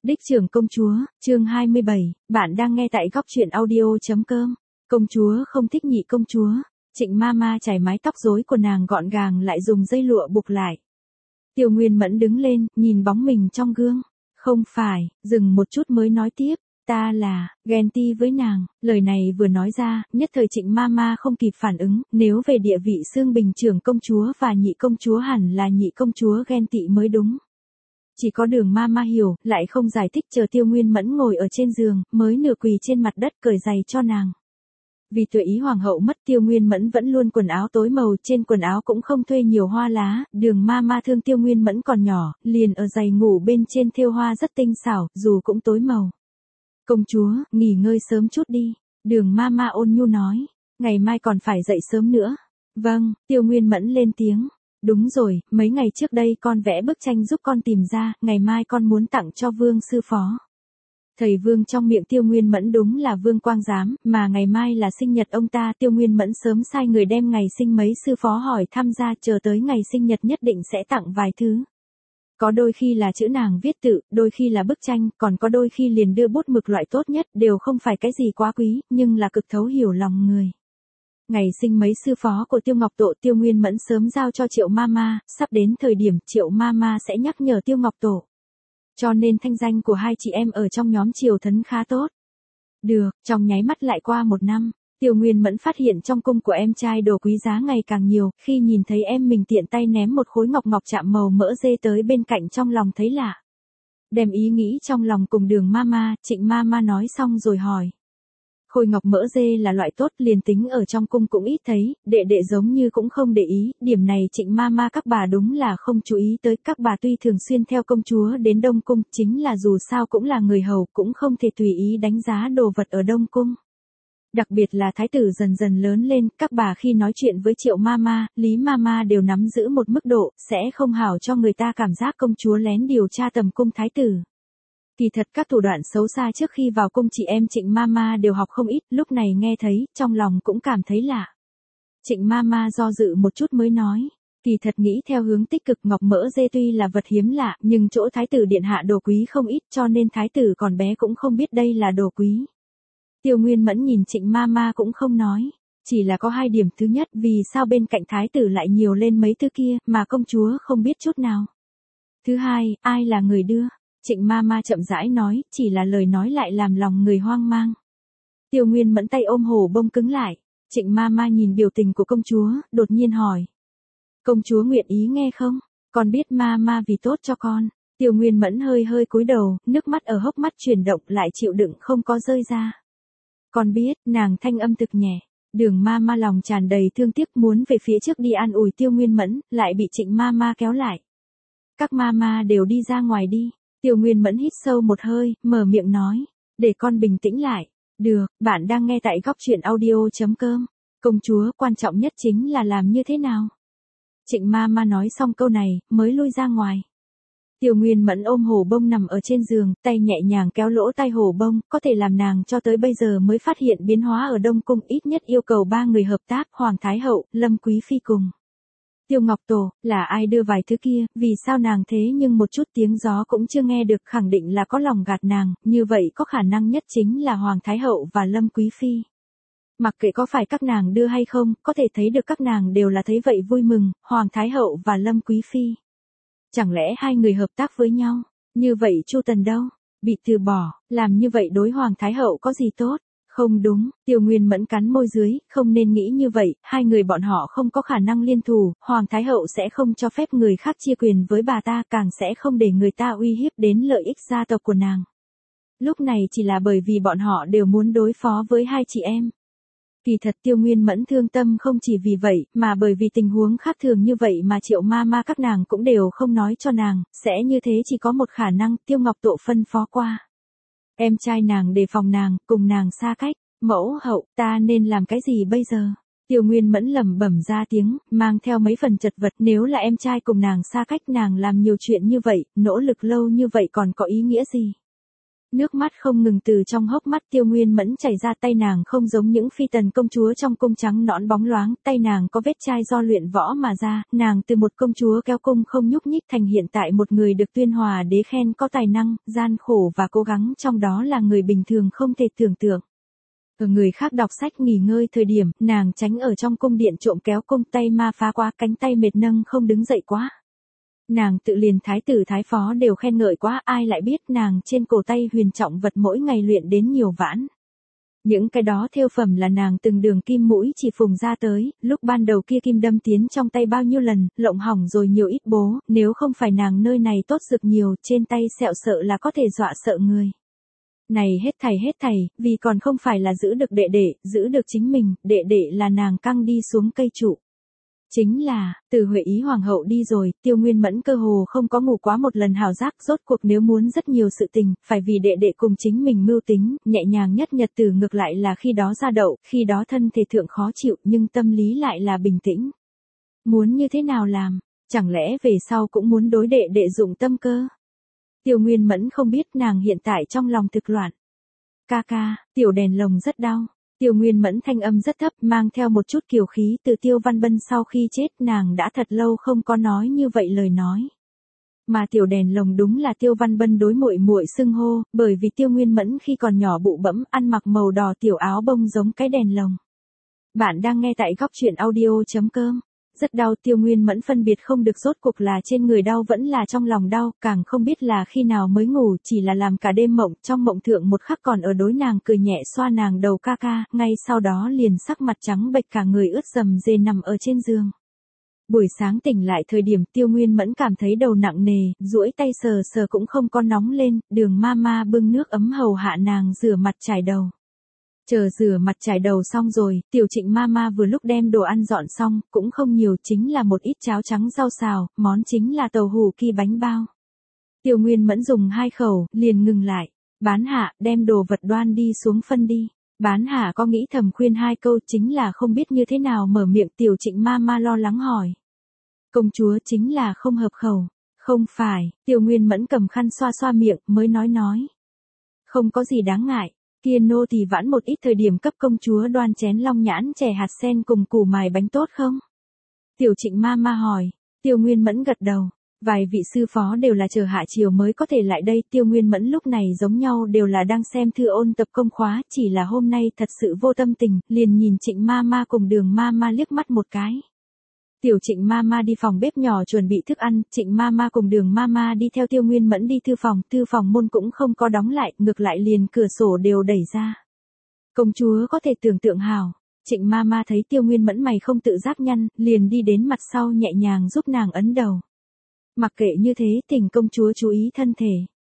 Đích trưởng công chúa, chương 27, bạn đang nghe tại góc truyện audio.com. Công chúa không thích nhị công chúa. Trịnh Mama chải mái tóc rối của nàng gọn gàng lại dùng dây lụa buộc lại. Tiêu Nguyên Mẫn đứng lên, nhìn bóng mình trong gương. Không phải, dừng một chút mới nói tiếp. Ta là, ghen ti với nàng. Lời này vừa nói ra, nhất thời Trịnh Mama không kịp phản ứng. Nếu về địa vị xương bình trưởng công chúa và nhị công chúa hẳn là nhị công chúa ghen tị mới đúng. Chỉ có Đường Mama hiểu, lại không giải thích, chờ Tiêu Nguyên Mẫn ngồi ở trên giường, mới nửa quỳ trên mặt đất cởi giày cho nàng. Vì tuệ ý hoàng hậu mất, Tiêu Nguyên Mẫn vẫn luôn quần áo tối màu, trên quần áo cũng không thuê nhiều hoa lá. Đường Mama thương Tiêu Nguyên Mẫn còn nhỏ, liền ở giày ngủ bên trên thêu hoa rất tinh xảo, dù cũng tối màu. Công chúa, nghỉ ngơi sớm chút đi. Đường Mama ôn nhu nói, ngày mai còn phải dậy sớm nữa. Vâng, Tiêu Nguyên Mẫn lên tiếng. Đúng rồi, mấy ngày trước đây con vẽ bức tranh giúp con tìm ra, ngày mai con muốn tặng cho Vương sư phó. Thầy Vương trong miệng Tiêu Nguyên Mẫn đúng là Vương Quang Giám, mà ngày mai là sinh nhật ông ta. Tiêu Nguyên Mẫn sớm sai người đem ngày sinh mấy sư phó hỏi thăm ra, chờ tới ngày sinh nhật nhất định sẽ tặng vài thứ. Có đôi khi là chữ nàng viết tự, đôi khi là bức tranh, còn có đôi khi liền đưa bút mực loại tốt nhất, đều không phải cái gì quá quý, nhưng là cực thấu hiểu lòng người. Ngày sinh mấy sư phó của Tiêu Ngọc Tổ, Tiêu Nguyên Mẫn sớm giao cho Triệu Mama, sắp đến thời điểm Triệu Mama sẽ nhắc nhở Tiêu Ngọc Tổ. Cho nên thanh danh của hai chị em ở trong nhóm Triều Thấn khá tốt. Được, trong nháy mắt lại qua một năm, Tiêu Nguyên Mẫn phát hiện trong cung của em trai đồ quý giá ngày càng nhiều, khi nhìn thấy em mình tiện tay ném một khối ngọc chạm màu mỡ dê tới bên cạnh, trong lòng thấy lạ. Đem ý nghĩ trong lòng cùng Đường Mama, Trịnh Mama nói xong rồi hỏi. Khôi ngọc mỡ dê là loại tốt, liền tính ở trong cung cũng ít thấy, đệ đệ giống như cũng không để ý, điểm này Trịnh Mama các bà đúng là không chú ý tới. Các bà tuy thường xuyên theo công chúa đến Đông Cung, chính là dù sao cũng là người hầu, cũng không thể tùy ý đánh giá đồ vật ở Đông Cung. Đặc biệt là thái tử dần dần lớn lên, các bà khi nói chuyện với Triệu Mama, Lý Mama đều nắm giữ một mức độ, sẽ không hảo cho người ta cảm giác công chúa lén điều tra tầm cung thái tử. Kỳ thật các thủ đoạn xấu xa trước khi vào cung chị em Trịnh Mama đều học không ít, lúc này nghe thấy, trong lòng cũng cảm thấy lạ. Trịnh Mama do dự một chút mới nói, kỳ thật nghĩ theo hướng tích cực, ngọc mỡ dê tuy là vật hiếm lạ, nhưng chỗ thái tử điện hạ đồ quý không ít, cho nên thái tử còn bé cũng không biết đây là đồ quý. Tiêu Nguyên Mẫn nhìn Trịnh Mama cũng không nói, chỉ là có hai điểm. Thứ nhất, vì sao bên cạnh thái tử lại nhiều lên mấy thứ kia, mà công chúa không biết chút nào. Thứ hai, ai là người đưa? Trịnh Mama chậm rãi nói, chỉ là lời nói lại làm lòng người hoang mang. Tiêu Nguyên Mẫn tay ôm hổ bông cứng lại. Trịnh Mama nhìn biểu tình của công chúa, đột nhiên hỏi. Công chúa nguyện ý nghe không? Con biết Mama vì tốt cho con. Tiêu Nguyên Mẫn hơi cúi đầu, nước mắt ở hốc mắt chuyển động, lại chịu đựng không có rơi ra. Con biết, nàng thanh âm thực nhẹ. Đường Mama lòng tràn đầy thương tiếc, muốn về phía trước đi an ủi Tiêu Nguyên Mẫn, lại bị Trịnh Mama kéo lại. Các Mama đều đi ra ngoài đi. Tiêu Nguyên Mẫn hít sâu một hơi, mở miệng nói, để con bình tĩnh lại. Được, bạn đang nghe tại góc truyện audio.com. Công chúa, quan trọng nhất chính là làm như thế nào? Trịnh Mama nói xong câu này, mới lui ra ngoài. Tiêu Nguyên Mẫn ôm hổ bông nằm ở trên giường, tay nhẹ nhàng kéo lỗ tai hổ bông, có thể làm nàng cho tới bây giờ mới phát hiện biến hóa ở Đông Cung, ít nhất yêu cầu 3 người hợp tác, Hoàng Thái Hậu, Lâm Quý Phi cùng Tiêu Ngọc Tổ. Là ai đưa vài thứ kia, vì sao nàng thế nhưng một chút tiếng gió cũng chưa nghe được, khẳng định là có lòng gạt nàng, như vậy có khả năng nhất chính là Hoàng Thái Hậu và Lâm Quý Phi. Mặc kệ có phải các nàng đưa hay không, có thể thấy được các nàng đều là thấy vậy vui mừng, Hoàng Thái Hậu và Lâm Quý Phi. Chẳng lẽ hai người hợp tác với nhau? Như vậy Chu Tần đâu? Bị từ bỏ, làm như vậy đối Hoàng Thái Hậu có gì tốt? Không đúng, Tiêu Nguyên Mẫn cắn môi dưới, không nên nghĩ như vậy, hai người bọn họ không có khả năng liên thủ, Hoàng Thái Hậu sẽ không cho phép người khác chia quyền với bà ta, càng sẽ không để người ta uy hiếp đến lợi ích gia tộc của nàng. Lúc này chỉ là bởi vì bọn họ đều muốn đối phó với hai chị em. Kỳ thật Tiêu Nguyên Mẫn thương tâm không chỉ vì vậy, mà bởi vì tình huống khác thường như vậy mà Triệu Mama các nàng cũng đều không nói cho nàng, sẽ như thế chỉ có một khả năng, Tiêu Ngọc Tổ phân phó qua. Em trai nàng đề phòng nàng, cùng nàng xa cách. Mẫu hậu, ta nên làm cái gì bây giờ? Tiêu Nguyên Mẫn lẩm bẩm ra tiếng, mang theo mấy phần chật vật, nếu là em trai cùng nàng xa cách, nàng làm nhiều chuyện như vậy, nỗ lực lâu như vậy còn có ý nghĩa gì? Nước mắt không ngừng từ trong hốc mắt Tiêu Nguyên Mẫn chảy ra, tay nàng không giống những phi tần công chúa trong cung trắng nõn bóng loáng, tay nàng có vết chai do luyện võ mà ra, nàng từ một công chúa kéo cung không nhúc nhích thành hiện tại một người được Tuyên Hòa đế khen có tài năng, gian khổ và cố gắng trong đó là người bình thường không thể tưởng tượng. Ở người khác đọc sách nghỉ ngơi thời điểm, nàng tránh ở trong cung điện trộm kéo cung, tay ma phá quá, cánh tay mệt nâng không đứng dậy quá. Nàng tự liền thái tử thái phó đều khen ngợi quá, ai lại biết nàng trên cổ tay huyền trọng vật mỗi ngày luyện đến nhiều vãn. Những cái đó thêu phẩm là nàng từng đường kim mũi chỉ phùng ra tới, lúc ban đầu kia kim đâm tiến trong tay bao nhiêu lần, lộng hỏng rồi nhiều ít bố, nếu không phải nàng nơi này tốt dược nhiều, trên tay sẹo sợ là có thể dọa sợ người. Này hết thảy, vì còn không phải là giữ được đệ đệ, giữ được chính mình, đệ đệ là nàng căng đi xuống cây trụ. Chính là, từ Huệ Ý Hoàng hậu đi rồi, Tiêu Nguyên Mẫn cơ hồ không có ngủ quá một lần hào giác, rốt cuộc nếu muốn rất nhiều sự tình, phải vì đệ đệ cùng chính mình mưu tính, nhẹ nhàng nhất nhật tử ngược lại là khi đó ra đậu, khi đó thân thể thượng khó chịu nhưng tâm lý lại là bình tĩnh. Muốn như thế nào làm, chẳng lẽ về sau cũng muốn đối đệ đệ dụng tâm cơ? Tiêu Nguyên Mẫn không biết nàng hiện tại trong lòng thực loạn. Ca ca, tiểu đèn lồng rất đau. Tiêu Nguyên Mẫn thanh âm rất thấp, mang theo một chút kiều khí, từ Tiêu Văn Bân sau khi chết nàng đã thật lâu không có nói như vậy lời nói. Mà tiểu đèn lồng đúng là Tiêu Văn Bân đối muội muội xưng hô, bởi vì Tiêu Nguyên Mẫn khi còn nhỏ bụ bẫm ăn mặc màu đỏ tiểu áo bông giống cái đèn lồng. Bạn đang nghe tại góc truyện audio.com. Rất đau, Tiêu Nguyên Mẫn phân biệt không được rốt cuộc là trên người đau vẫn là trong lòng đau, càng không biết là khi nào mới ngủ, chỉ là làm cả đêm mộng, trong mộng thượng một khắc còn ở đối nàng cười nhẹ xoa nàng đầu ca ca, ngay sau đó liền sắc mặt trắng bệch cả người ướt rầm rề nằm ở trên giường. Buổi sáng tỉnh lại thời điểm Tiêu Nguyên Mẫn cảm thấy đầu nặng nề, duỗi tay sờ sờ cũng không có nóng lên, Đường Mama bưng nước ấm hầu hạ nàng rửa mặt chải đầu. Chờ rửa mặt chải đầu xong rồi, Tiểu Trịnh Mama vừa lúc đem đồ ăn dọn xong, cũng không nhiều, chính là một ít cháo trắng rau xào, món chính là tàu hủ ki bánh bao. Tiêu Nguyên Mẫn dùng 2 khẩu, liền ngừng lại. Bán hạ, đem đồ vật đoan đi xuống phân đi. Bán hạ có nghĩ thầm khuyên 2 câu, chính là không biết như thế nào mở miệng. Tiểu Trịnh Mama lo lắng hỏi. Công chúa chính là không hợp khẩu. Không phải, Tiêu Nguyên Mẫn cầm khăn xoa xoa miệng, mới nói. Không có gì đáng ngại. Kia nô thì vãn một ít thời điểm cấp công chúa đoan chén long nhãn chè hạt sen cùng củ mài bánh tốt không? Tiểu Trịnh Mama hỏi. Tiêu Nguyên Mẫn gật đầu. Vài vị sư phó đều là chờ hạ chiều mới có thể lại đây. Tiêu Nguyên Mẫn lúc này giống nhau đều là đang xem thư ôn tập công khóa, chỉ là hôm nay thật sự vô tâm tình, liền nhìn Trịnh Mama cùng Đường Mama liếc mắt một cái. Tiểu Trịnh Mama đi phòng bếp nhỏ chuẩn bị thức ăn, Trịnh Mama cùng Đường Mama đi theo Tiêu Nguyên Mẫn đi thư phòng môn cũng không có đóng lại, ngược lại liền cửa sổ đều đẩy ra. Công chúa có thể tưởng tượng hào. Trịnh Mama thấy Tiêu Nguyên Mẫn mày không tự giác nhăn, liền đi đến mặt sau nhẹ nhàng giúp nàng ấn đầu. Mặc kệ như thế, thỉnh công chúa chú ý thân thể.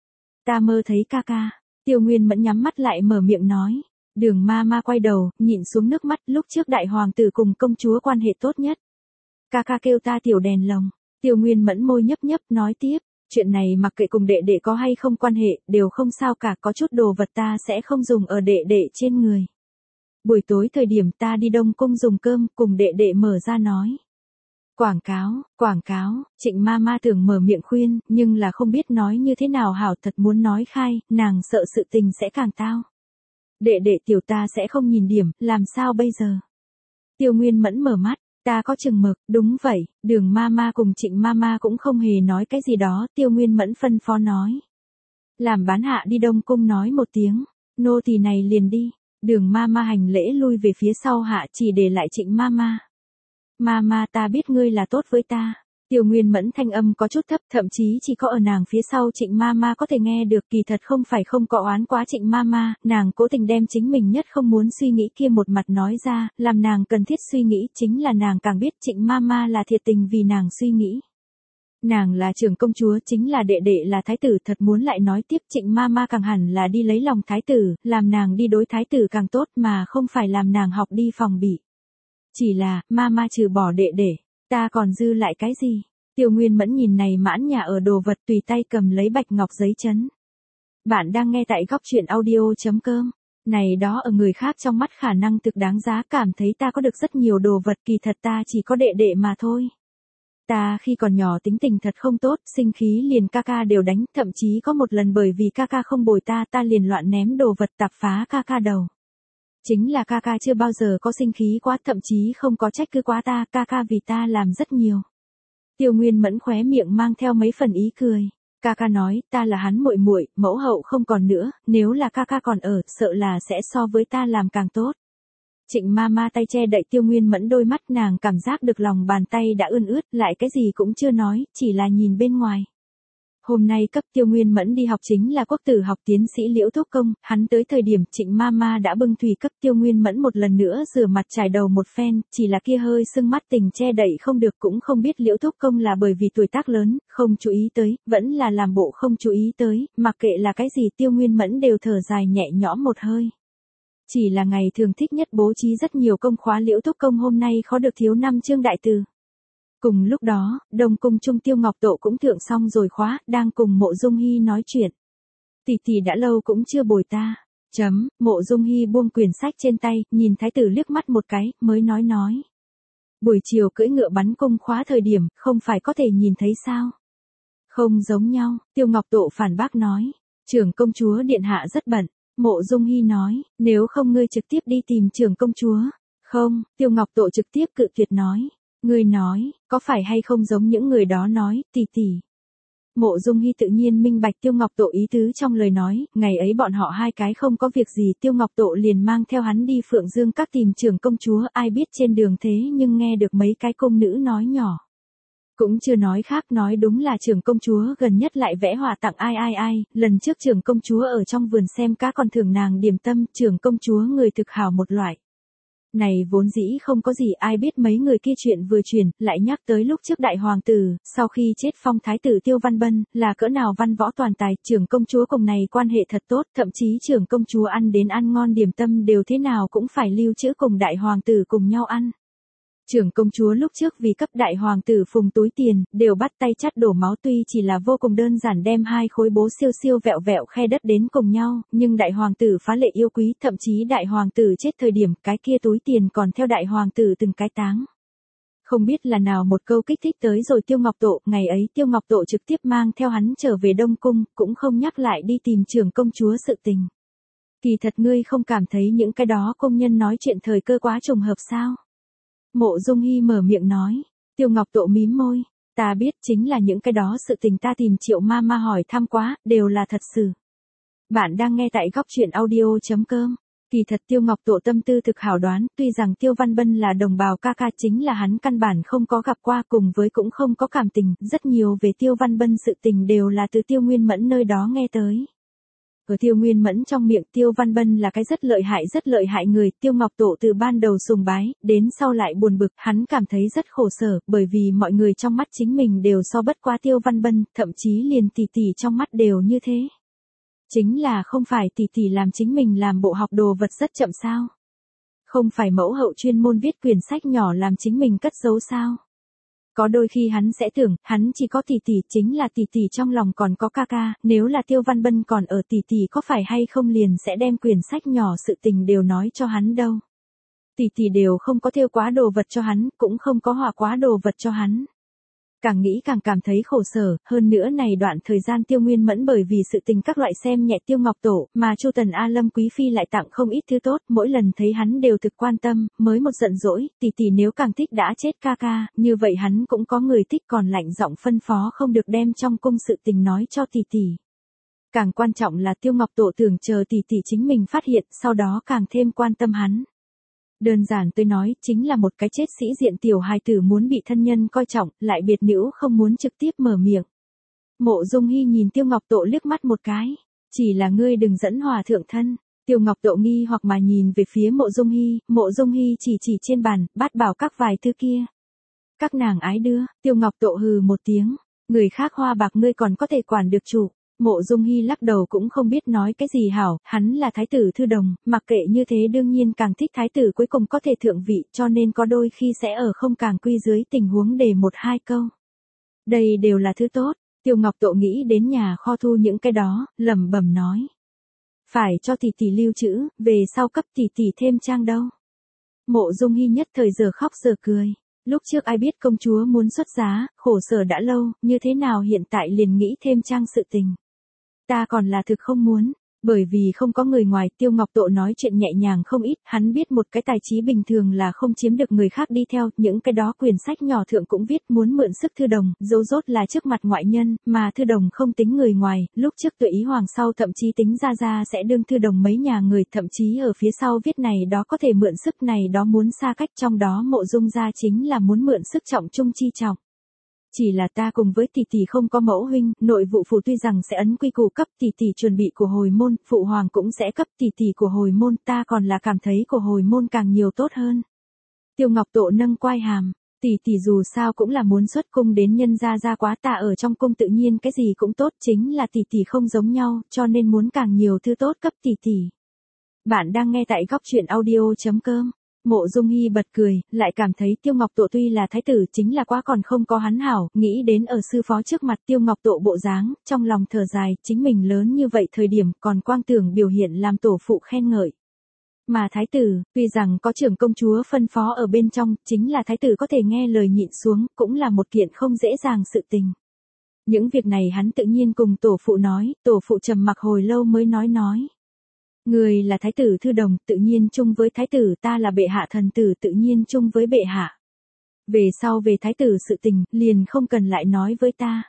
Ta mơ thấy ca ca. Tiêu Nguyên Mẫn nhắm mắt lại mở miệng nói. Đường Mama quay đầu, nhịn xuống nước mắt, lúc trước đại hoàng tử cùng công chúa quan hệ tốt nhất. Ca ca kêu ta tiểu đèn lồng. Tiêu Nguyên Mẫn môi nhấp nhấp nói tiếp. Chuyện này mặc kệ cùng đệ đệ có hay không quan hệ, đều không sao cả, có chút đồ vật ta sẽ không dùng ở đệ đệ trên người. Buổi tối thời điểm ta đi Đông Cung dùng cơm, cùng đệ đệ mở ra nói. Quảng cáo, Trịnh Mama tưởng mở miệng khuyên, nhưng là không biết nói như thế nào hảo, thật muốn nói khai, nàng sợ sự tình sẽ càng tao. Đệ đệ tiểu ta sẽ không nhìn điểm, làm sao bây giờ? Tiêu Nguyên Mẫn mở mắt. Ta có chừng mực, đúng vậy, Đường Mama cùng Trịnh Mama cũng không hề nói cái gì đó, Tiêu Nguyên Mẫn phân phó nói. Làm bán hạ đi Đông Cung nói một tiếng, nô tỳ này liền đi. Đường Mama hành lễ lui về phía sau hạ, chỉ để lại Trịnh Mama. Mama, ta biết ngươi là tốt với ta. Tiêu Nguyên Mẫn thanh âm có chút thấp, thậm chí chỉ có ở nàng phía sau Trịnh Mama có thể nghe được, kỳ thật không phải không có oán quá Trịnh Mama, nàng cố tình đem chính mình nhất không muốn suy nghĩ kia một mặt nói ra, làm nàng cần thiết suy nghĩ, chính là nàng càng biết Trịnh Mama là thiệt tình vì nàng suy nghĩ. Nàng là trưởng công chúa, chính là đệ đệ là thái tử, thật muốn lại nói tiếp Trịnh Mama càng hẳn là đi lấy lòng thái tử, làm nàng đi đối thái tử càng tốt mà không phải làm nàng học đi phòng bị. Chỉ là, Mama trừ bỏ đệ đệ. Ta còn dư lại cái gì? Tiêu Nguyên Mẫn nhìn này mãn nhà ở đồ vật tùy tay cầm lấy bạch ngọc giấy chấn. Bạn đang nghe tại góc truyện audio.com. Này đó ở người khác trong mắt khả năng thực đáng giá, cảm thấy ta có được rất nhiều đồ vật, kỳ thật ta chỉ có đệ đệ mà thôi. Ta khi còn nhỏ tính tình thật không tốt, sinh khí liền ca ca đều đánh, thậm chí có một lần bởi vì ca ca không bồi ta liền loạn ném đồ vật tạp phá ca ca đầu. Chính là ca ca chưa bao giờ có sinh khí quá, thậm chí không có trách cứ quá ta, ca ca vì ta làm rất nhiều. Tiêu Nguyên Mẫn khóe miệng mang theo mấy phần ý cười. Ca ca nói, ta là hắn muội muội, mẫu hậu không còn nữa, nếu là ca ca còn ở, sợ là sẽ so với ta làm càng tốt. Trịnh Mama tay che đậy Tiêu Nguyên Mẫn đôi mắt, nàng cảm giác được lòng bàn tay đã ươn ướt, lại cái gì cũng chưa nói, chỉ là nhìn bên ngoài. Hôm nay cấp Tiêu Nguyên Mẫn đi học chính là quốc tử học tiến sĩ Liễu Thúc Công, hắn tới thời điểm Trịnh Mama đã bưng thủy cấp Tiêu Nguyên Mẫn một lần nữa rửa mặt trải đầu một phen, chỉ là kia hơi sưng mắt tình che đậy không được, cũng không biết Liễu Thúc Công là bởi vì tuổi tác lớn, không chú ý tới, vẫn là làm bộ không chú ý tới, mặc kệ là cái gì Tiêu Nguyên Mẫn đều thở dài nhẹ nhõm một hơi. Chỉ là ngày thường thích nhất bố trí rất nhiều công khóa Liễu Thúc Công hôm nay khó được thiếu 5 chương đại từ. Cùng lúc đó, Đông Cung Trung Tiêu Ngọc Tộ cũng thượng xong rồi khóa, đang cùng Mộ Dung Hy nói chuyện. Tỷ tỷ đã lâu cũng chưa bồi ta. Mộ Dung Hy buông quyển sách trên tay, nhìn thái tử liếc mắt một cái, mới nói. Buổi chiều cưỡi ngựa bắn cung khóa thời điểm, không phải có thể nhìn thấy sao? Không giống nhau, Tiêu Ngọc Tộ phản bác nói. Trưởng công chúa điện hạ rất bận. Mộ Dung Hy nói, nếu không ngươi trực tiếp đi tìm trưởng công chúa. Không, Tiêu Ngọc Tộ trực tiếp cự tuyệt nói. Ngươi nói, có phải hay không giống những người đó nói, tỷ tỷ. Mộ Dung Hy tự nhiên minh bạch Tiêu Ngọc Tộ ý tứ trong lời nói, ngày ấy bọn họ hai cái không có việc gì, Tiêu Ngọc Tộ liền mang theo hắn đi Phượng Dương các tìm trưởng công chúa, ai biết trên đường thế nhưng nghe được mấy cái cung nữ nói nhỏ. Cũng chưa nói khác, nói đúng là trưởng công chúa gần nhất lại vẽ họa tặng ai, lần trước trưởng công chúa ở trong vườn xem cá còn thưởng nàng điểm tâm, trưởng công chúa người thực hảo một loại. Này vốn dĩ không có gì, ai biết mấy người kia chuyện vừa truyền, lại nhắc tới lúc trước đại hoàng tử, sau khi chết phong thái tử Tiêu Văn Bân, là cỡ nào văn võ toàn tài, trưởng công chúa cùng này quan hệ thật tốt, thậm chí trưởng công chúa ăn đến ăn ngon điểm tâm đều thế nào cũng phải lưu trữ cùng đại hoàng tử cùng nhau ăn. Trưởng công chúa lúc trước vì cấp đại hoàng tử phùng túi tiền, đều bắt tay chắt đổ máu, tuy chỉ là vô cùng đơn giản đem hai khối bố siêu vẹo vẹo khe đất đến cùng nhau, nhưng đại hoàng tử phá lệ yêu quý, thậm chí đại hoàng tử chết thời điểm, cái kia túi tiền còn theo đại hoàng tử từng cái táng. Không biết là nào một câu kích thích tới rồi Tiêu Ngọc Tộ, ngày ấy Tiêu Ngọc Tộ trực tiếp mang theo hắn trở về Đông Cung, cũng không nhắc lại đi tìm trưởng công chúa sự tình. Kỳ thật ngươi không cảm thấy những cái đó công nhân nói chuyện thời cơ quá trùng hợp sao? Mộ Dung Hy mở miệng nói. Tiêu Ngọc Tộ mím môi. Ta biết, chính là những cái đó sự tình ta tìm Triệu Mama hỏi thăm quá, đều là thật sự. Bạn đang nghe tại góc truyện audio.com. Kỳ thật Tiêu Ngọc Tộ tâm tư thực hảo đoán, tuy rằng Tiêu Văn Bân là đồng bào ca ca, chính là hắn căn bản không có gặp qua, cùng với cũng không có cảm tình, rất nhiều về Tiêu Văn Bân sự tình đều là từ Tiêu Nguyên Mẫn nơi đó nghe tới. Ở Tiêu Nguyên Mẫn trong miệng Tiêu Văn Bân là cái rất lợi hại người, Tiêu Ngọc Tộ từ ban đầu sùng bái, đến sau lại buồn bực, hắn cảm thấy rất khổ sở, bởi vì mọi người trong mắt chính mình đều so bất quá Tiêu Văn Bân, thậm chí liền tỷ tỷ trong mắt đều như thế. Chính là không phải tỷ tỷ làm chính mình làm bộ học đồ vật rất chậm sao? Không phải mẫu hậu chuyên môn viết quyển sách nhỏ làm chính mình cất giấu sao? Có đôi khi hắn sẽ tưởng, hắn chỉ có tỷ tỷ, chính là tỷ tỷ trong lòng còn có ca ca, nếu là Tiêu Văn Bân còn ở tỷ tỷ có phải hay không liền sẽ đem quyển sách nhỏ sự tình đều nói cho hắn đâu. Tỷ tỷ đều không có thêu quá đồ vật cho hắn, cũng không có họa quá đồ vật cho hắn. Càng nghĩ càng cảm thấy khổ sở, hơn nữa này đoạn thời gian Tiêu Nguyên Mẫn bởi vì sự tình các loại xem nhẹ Tiêu Ngọc Tổ, mà Chu Tần A Lâm Quý Phi lại tặng không ít thứ tốt, mỗi lần thấy hắn đều thực quan tâm, mới một giận dỗi, tỷ tỷ nếu càng thích đã chết ca ca, như vậy hắn cũng có người thích, còn lạnh giọng phân phó không được đem trong cung sự tình nói cho tỷ tỷ. Càng quan trọng là Tiêu Ngọc Tổ tưởng chờ tỷ tỷ chính mình phát hiện, sau đó càng thêm quan tâm hắn. Đơn giản tôi nói, chính là một cái chết sĩ diện tiểu hài tử muốn bị thân nhân coi trọng, lại biệt nữ không muốn trực tiếp mở miệng. Mộ Dung Hy nhìn Tiêu Ngọc Tộ liếc mắt một cái, chỉ là ngươi đừng dẫn hòa thượng thân. Tiêu Ngọc Tộ nghi hoặc mà nhìn về phía Mộ Dung Hy chỉ trên bàn, bát bảo các vài thứ kia. Các nàng ái đưa, Tiêu Ngọc Tộ hừ một tiếng, người khác hoa bạc ngươi còn có thể quản được chủ. Mộ Dung Hy lắc đầu cũng không biết nói cái gì hảo, hắn là thái tử thư đồng, mặc kệ như thế đương nhiên càng thích thái tử cuối cùng có thể thượng vị, cho nên có đôi khi sẽ ở không càng quy dưới tình huống để một hai câu. Đây đều là thứ tốt, Tiêu Ngọc Tộ nghĩ đến nhà kho thu những cái đó, lẩm bẩm nói. Phải cho tỷ tỷ lưu trữ, về sau cấp tỷ tỷ thêm trang đâu. Mộ Dung Hy nhất thời giờ khóc giờ cười. Lúc trước ai biết công chúa muốn xuất giá, khổ sở đã lâu, như thế nào hiện tại liền nghĩ thêm trang sự tình. Ta còn là thực không muốn. Bởi vì không có người ngoài, Tiêu Ngọc Tộ nói chuyện nhẹ nhàng không ít, hắn biết một cái tài trí bình thường là không chiếm được người khác đi theo, những cái đó quyển sách nhỏ thượng cũng viết muốn mượn sức Thư Đồng, dấu rốt là trước mặt ngoại nhân, mà Thư Đồng không tính người ngoài, lúc trước Tuệ Ý Hoàng sau thậm chí tính ra sẽ đương Thư Đồng mấy nhà người, thậm chí ở phía sau viết này đó có thể mượn sức này đó muốn xa cách, trong đó Mộ Dung gia chính là muốn mượn sức trọng trung chi trọng. Chỉ là ta cùng với tỷ tỷ không có mẫu huynh, nội vụ phủ tuy rằng sẽ ấn quy củ cấp tỷ tỷ chuẩn bị của hồi môn, phụ hoàng cũng sẽ cấp tỷ tỷ của hồi môn, ta còn là cảm thấy của hồi môn càng nhiều tốt hơn. Tiêu Ngọc Tộ nâng quai hàm, tỷ tỷ dù sao cũng là muốn xuất cung đến nhân gia quá, ta ở trong cung tự nhiên cái gì cũng tốt, chính là tỷ tỷ không giống nhau, cho nên muốn càng nhiều thứ tốt cấp tỷ tỷ. Bạn đang nghe tại góc truyện audio.com. Mộ Dung Hi bật cười, lại cảm thấy Tiêu Ngọc Tộ tuy là thái tử chính là quá còn không có hắn hảo, nghĩ đến ở sư phó trước mặt Tiêu Ngọc Tộ bộ dáng, trong lòng thở dài, chính mình lớn như vậy thời điểm còn quang tưởng biểu hiện làm tổ phụ khen ngợi. Mà thái tử, tuy rằng có trưởng công chúa phân phó ở bên trong, chính là thái tử có thể nghe lời nhịn xuống, cũng là một kiện không dễ dàng sự tình. Những việc này hắn tự nhiên cùng tổ phụ nói, tổ phụ trầm mặc hồi lâu mới nói. Người là thái tử Thư Đồng, tự nhiên chung với thái tử, ta là bệ hạ thần tử, tự nhiên chung với bệ hạ. Về sau về thái tử sự tình, liền không cần lại nói với ta.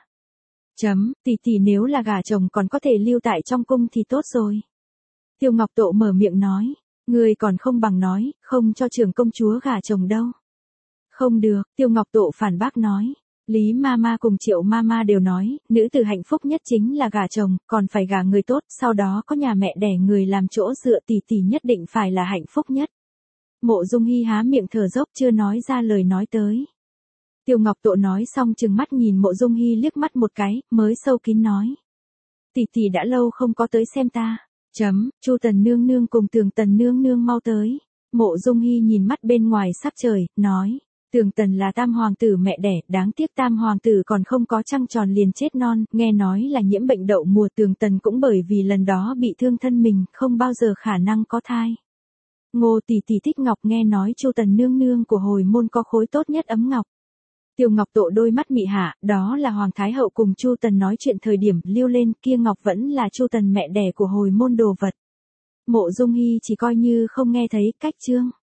Tỷ tỷ nếu là gả chồng còn có thể lưu tại trong cung thì tốt rồi. Tiêu Ngọc Tộ mở miệng nói, người còn không bằng nói, không cho trưởng công chúa gả chồng đâu. Không được, Tiêu Ngọc Tộ phản bác nói. Lý Mama cùng Triệu Mama đều nói, nữ tử hạnh phúc nhất chính là gả chồng, còn phải gả người tốt, sau đó có nhà mẹ đẻ người làm chỗ dựa, tỷ tỷ nhất định phải là hạnh phúc nhất. Mộ Dung Hi há miệng thở dốc chưa nói ra lời nói tới. Tiêu Ngọc Tộ nói xong trừng mắt nhìn Mộ Dung Hi liếc mắt một cái, mới sâu kín nói. Tỷ tỷ đã lâu không có tới xem ta. Chu Tần Nương Nương cùng Tường Tần Nương Nương mau tới. Mộ Dung Hi nhìn mắt bên ngoài sắc trời, nói. Tường Tần là tam hoàng tử mẹ đẻ, đáng tiếc tam hoàng tử còn không có trăng tròn liền chết non, nghe nói là nhiễm bệnh đậu mùa, Tường Tần cũng bởi vì lần đó bị thương thân mình, không bao giờ khả năng có thai. Ngô tỷ tỷ thích ngọc, nghe nói Chu Tần Nương Nương của hồi môn có khối tốt nhất ấm ngọc. Tiêu Ngọc Tộ đôi mắt mị hạ, đó là Hoàng Thái Hậu cùng Chu Tần nói chuyện thời điểm lưu lên, kia ngọc vẫn là Chu Tần mẹ đẻ của hồi môn đồ vật. Mộ Dung Hi chỉ coi như không nghe thấy, cách chương.